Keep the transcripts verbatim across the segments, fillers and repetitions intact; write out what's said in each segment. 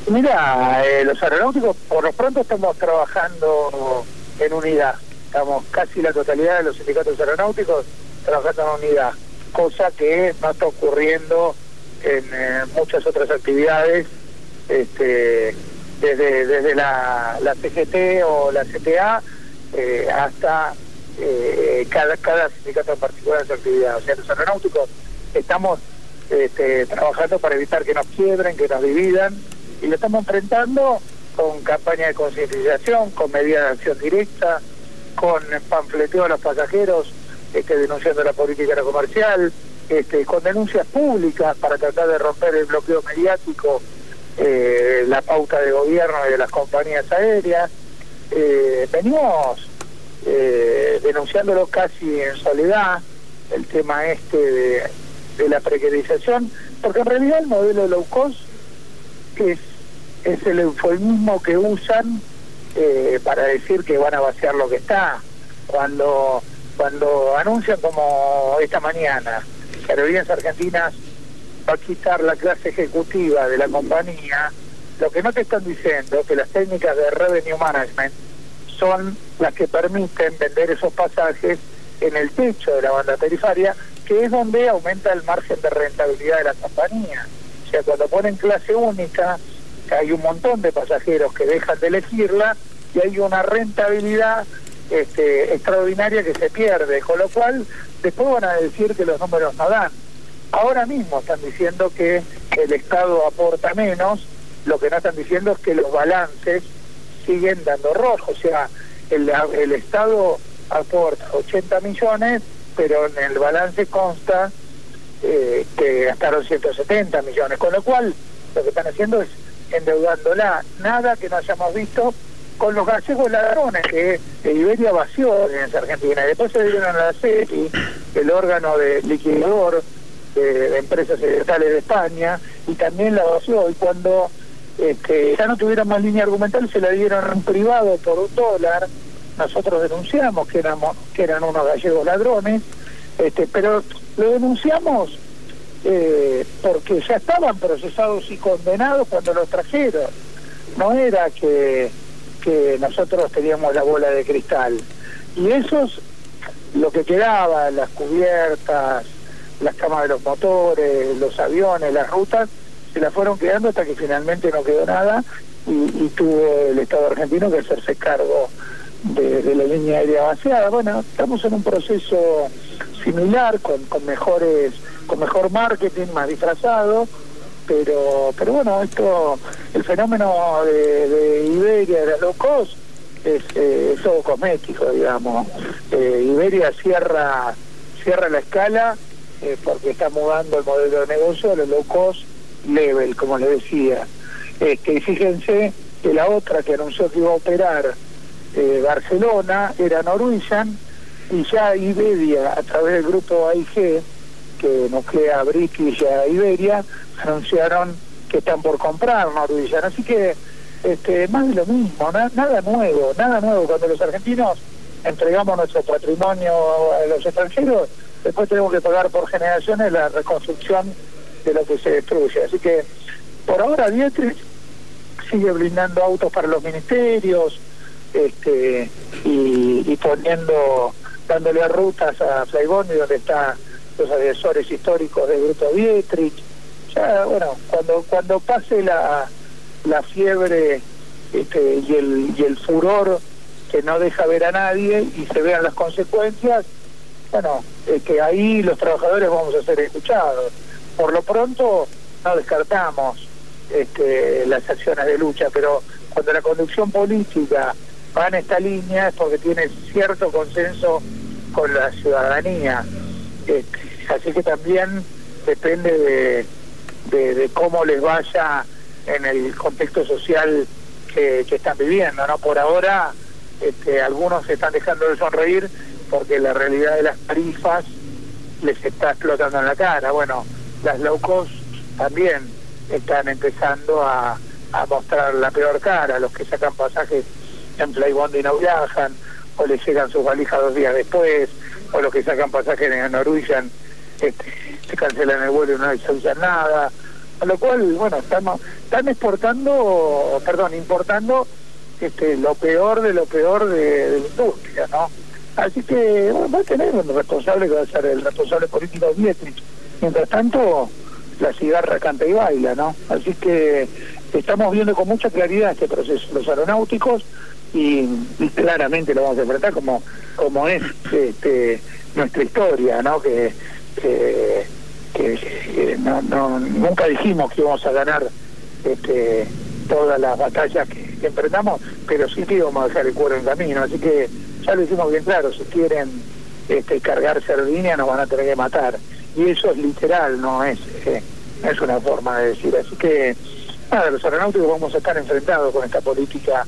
Mira, eh, los aeronáuticos por lo pronto estamos trabajando en unidad. Estamos casi la totalidad de los sindicatos aeronáuticos trabajando en unidad, cosa que no está ocurriendo en eh, muchas otras actividades, este, desde desde la, la C G T o la C T A eh, hasta eh, cada, cada sindicato en particular de su actividad. O sea, los aeronáuticos estamos este, trabajando para evitar que nos quiebren, que nos dividan, y lo estamos enfrentando con campaña de concientización, con medidas de acción directa, con panfleteo a los pasajeros, este, denunciando la política comercial, este, con denuncias públicas para tratar de romper el bloqueo mediático, eh, la pauta de gobierno y de las compañías aéreas. Eh, venimos eh, denunciándolo casi en soledad, el tema este de, de la precarización, porque en realidad el modelo low cost es, es el eufemismo que usan eh, para decir que van a vaciar lo que está. Cuando cuando anuncian, como esta mañana, que Aerolíneas Argentinas va a quitar la clase ejecutiva de la compañía, lo que no te están diciendo es que las técnicas de revenue management son las que permiten vender esos pasajes en el techo de la banda tarifaria, que es donde aumenta el margen de rentabilidad de la compañía. O sea, cuando ponen clase única, hay un montón de pasajeros que dejan de elegirla y hay una rentabilidad este, extraordinaria que se pierde, con lo cual después van a decir que los números no dan. Ahora mismo están diciendo que el Estado aporta menos, lo que no están diciendo es que los balances siguen dando rojo. O sea, el, el Estado aporta ochenta millones, pero en el balance consta eh, que gastaron ciento setenta millones, con lo cual lo que están haciendo es endeudándola. Nada que no hayamos visto con los gallegos ladrones que Iberia vació en Argentina, y después se dieron a la C E P I, el órgano de liquidador de, de empresas estatales de España, y también la vació, y cuando este, ya no tuvieron más línea argumental se la dieron a un privado por un dólar. Nosotros denunciamos que éramos que eran unos gallegos ladrones, este, pero lo denunciamos eh, porque ya estaban procesados y condenados cuando los trajeron. No era que que nosotros teníamos la bola de cristal, y esos, lo que quedaba, las cubiertas, las camas de los motores, los aviones, las rutas, se las fueron quedando hasta que finalmente no quedó nada, y, y tuvo el Estado argentino que hacerse cargo de, de la línea aérea vaciada. Bueno, estamos en un proceso similar, con, con mejores, con mejor marketing, más disfrazado, pero pero bueno, esto, el fenómeno de, de Iberia, de la low cost, es, eh, es todo cosmético, digamos. eh, Iberia cierra cierra la escala eh, porque está mudando el modelo de negocio a los low cost level, como le decía. Este, y fíjense que la otra que anunció que iba a operar eh, Barcelona era Norwegian, y ya Iberia, a través del grupo A I G, que nuclea a British y a Iberia, anunciaron que están por comprar Norwegian. Así que este, más de lo mismo, na, nada nuevo, nada nuevo. Cuando los argentinos entregamos nuestro patrimonio a los extranjeros, después tenemos que pagar por generaciones la reconstrucción de lo que se destruye. Así que por ahora Dietrich sigue blindando autos para los ministerios, este, y, y poniendo, dándole rutas a Flybondi, donde está los agresores históricos del grupo Dietrich. Ya, bueno, cuando cuando pase la la fiebre este, y el y el furor que no deja ver a nadie y se vean las consecuencias, bueno, eh, que ahí los trabajadores vamos a ser escuchados. Por lo pronto no descartamos este, las acciones de lucha, pero cuando la conducción política va en esta línea es porque tiene cierto consenso con la ciudadanía. Este, así que también depende de, de, de cómo les vaya en el contexto social que, que están viviendo, ¿no? Por ahora este, algunos se están dejando de sonreír porque la realidad de las tarifas les está explotando en la cara. Bueno, las low cost también están empezando a, a mostrar la peor cara. Los que sacan pasajes en Flybondi no viajan, o les llegan sus valijas dos días después, o los que sacan pasajes en Norwegian este, se cancelan el vuelo y no les avisan nada. Con lo cual, bueno, estamos están exportando, perdón, importando este lo peor de lo peor de, de la industria, ¿no? Así que bueno, va a tener un responsable que va a ser el responsable político de Dietrich. Mientras tanto, la cigarra canta y baila, ¿no? Así que estamos viendo con mucha claridad este proceso, los aeronáuticos, y, y claramente lo vamos a enfrentar como como es este nuestra historia, ¿no? Que, que, que, que no, no, nunca dijimos que íbamos a ganar este todas las batallas que, que enfrentamos, pero sí que íbamos a dejar el cuero en camino, así que ya lo hicimos bien claro, si quieren este, cargar Cervinia nos van a tener que matar, y eso es literal, no es, eh, no es una forma de decir, así que nada, los aeronáuticos vamos a estar enfrentados con esta política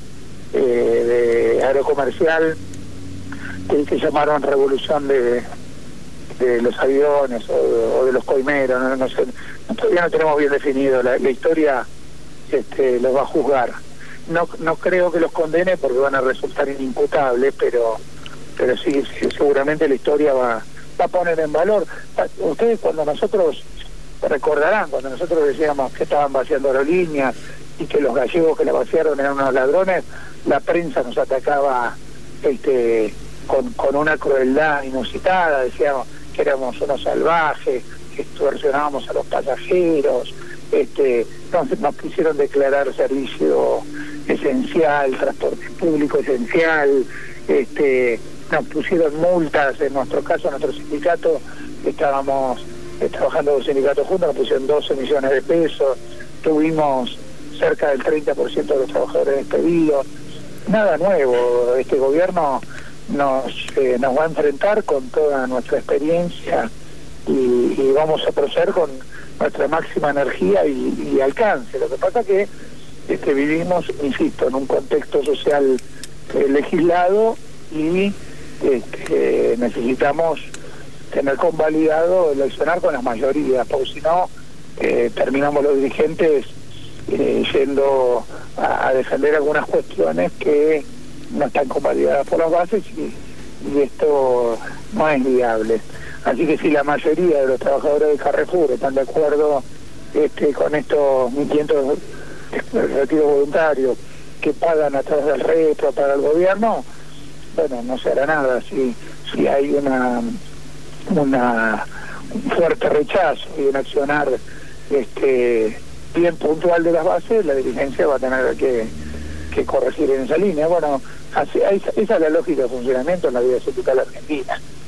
eh, de aerocomercial que, que llamaron revolución de, de los aviones o, o de los coimeros, no, no sé, todavía no tenemos bien definido, la, la historia este, los va a juzgar. No no creo que los condene porque van a resultar inimputables, pero pero sí, sí seguramente la historia va, va a poner en valor. Ustedes cuando nosotros, recordarán, cuando nosotros decíamos que estaban vaciando aerolíneas y que los gallegos que la vaciaron eran unos ladrones, la prensa nos atacaba este con, con una crueldad inusitada, decíamos que éramos unos salvajes, que extorsionábamos a los pasajeros, este entonces nos quisieron declarar servicio esencial, transporte público esencial, este nos pusieron multas, en nuestro caso, en nuestro sindicato, estábamos eh, trabajando dos sindicatos juntos, nos pusieron doce millones de pesos, tuvimos cerca del treinta por ciento de los trabajadores despedidos, nada nuevo, este gobierno nos, eh, nos va a enfrentar con toda nuestra experiencia y, y vamos a proceder con nuestra máxima energía y, y alcance. Lo que pasa que es que vivimos, insisto, en un contexto social eh, legislado y eh, necesitamos tener convalidado eleccionar con las mayorías, porque si no eh, terminamos los dirigentes eh, yendo a, a defender algunas cuestiones que no están convalidadas por las bases y, y esto no es viable. Así que si la mayoría de los trabajadores de Carrefour están de acuerdo este, con estos mil quinientos retiros voluntarios que pagan a través del retro para el gobierno, bueno, no se hará nada. Si, si hay una, una un fuerte rechazo y un accionar este, bien puntual de las bases, la dirigencia va a tener que, que corregir en esa línea. Bueno, así, esa es la lógica de funcionamiento en la vida sindical argentina.